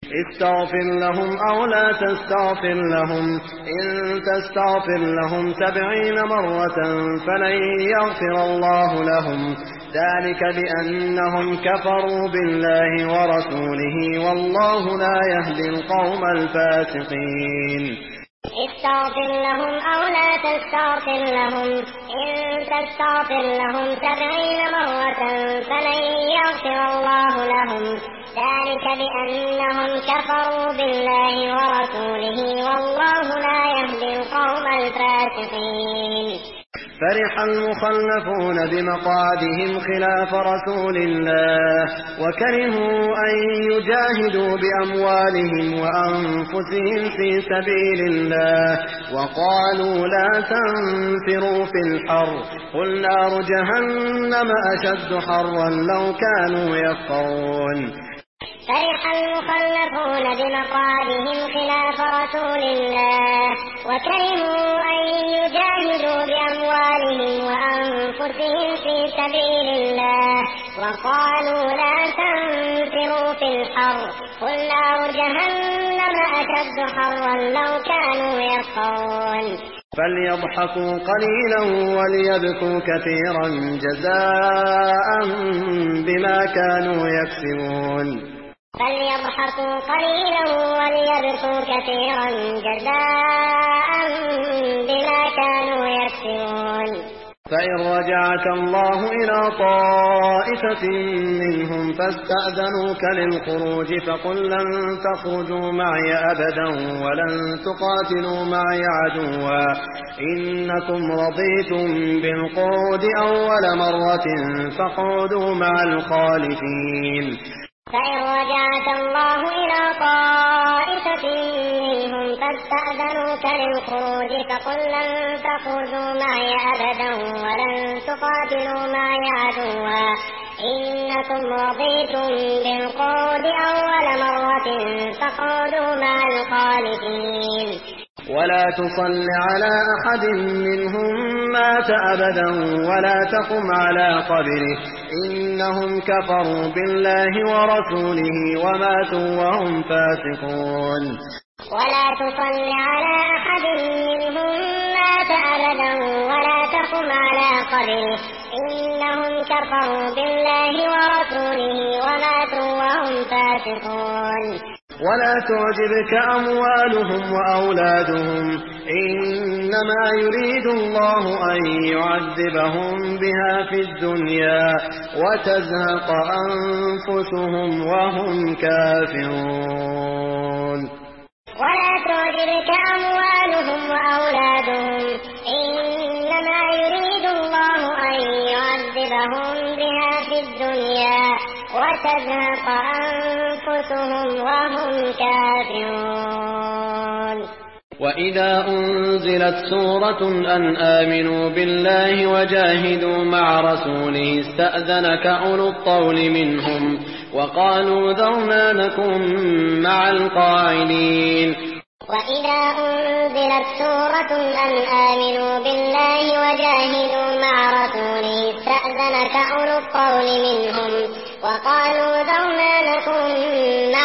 استغفر لهم أو لا تستغفر لهم إن تستغفر لهم 70 مرة فلن يغفر الله لهم ذلك بأنهم كفروا بالله ورسوله والله لا يهدي القوم الفاسقين استغفر لهم أو لا تستغفر لهم إن تستغفر لهم 70 مرة فلن يغفر الله لهم ذلك بأنهم كفروا بالله ورسوله والله لا يهدي القوم الفاسقين فرح المخلفون بمقعدهم خلاف رسول الله وكرهوا أن يجاهدوا بأموالهم وأنفسهم في سبيل الله وقالوا لا تنفروا في الحر قل نار جهنم أشد حرا لو كانوا يفقهون فرح المخلفون بمقعدهم خلاف رسول الله وكرهوا أن يجاهدوا بأموالهم وأنفسهم في سبيل الله وقالوا لا تنفروا في الحر قل نار جهنم أشد حرا لو كانوا يفقهون فليضحكوا قليلا وليبكوا كثيرا جزاء بما كانوا يكسبون فليضحكوا قليلا وليبكوا كثيرا جزاء بما كانوا يكسبون فإن رجعك الله إلى طائفة منهم فاستأذنوك للخروج فقل لن تخرجوا معي أبدا ولن تقاتلوا معي عدوا إنكم رضيتم بالقعود أول مرة فاقعدوا مع الخالفين فإن رجعك الله إلى طائفة منهم فاستأذنوك للخروج فقل لن تخرجوا معي أبدا ولن تقاتلوا معي عدوا إنكم رضيتم بالقعود أول مرة فاقعدوا مع الخالفين ولا تصل على أحد منهم مات أبدا ولا تقم على قبره إنهم كفروا بالله ورسوله وماتوا وهم فاسقون ولا تصل على أحد منهم مات أبدا ولا تقم على قبره إنهم كفروا بالله ورسوله وماتوا وهم فاسقون ولا تعجبك أموالهم وأولادهم إنما يريد الله أن يعذبهم بها في الدنيا وتزهق أنفسهم وهم كافرون ولا تعجبك أموالهم وأولادهم إنما يريد الله أن يعذبهم بها في الدنيا وتزهق أنفسهم وهم كافرون وإذا أنزلت سورة أن آمنوا بالله وجاهدوا مع رسوله استأذنك أولو الطول منهم وقالوا ذرنا نكن مع القاعدين وإذا أنزلت سورة أن آمنوا بالله وجاهدوا مع رسوله استأذنك أولو الطول منهم وقالوا ذرنا نكن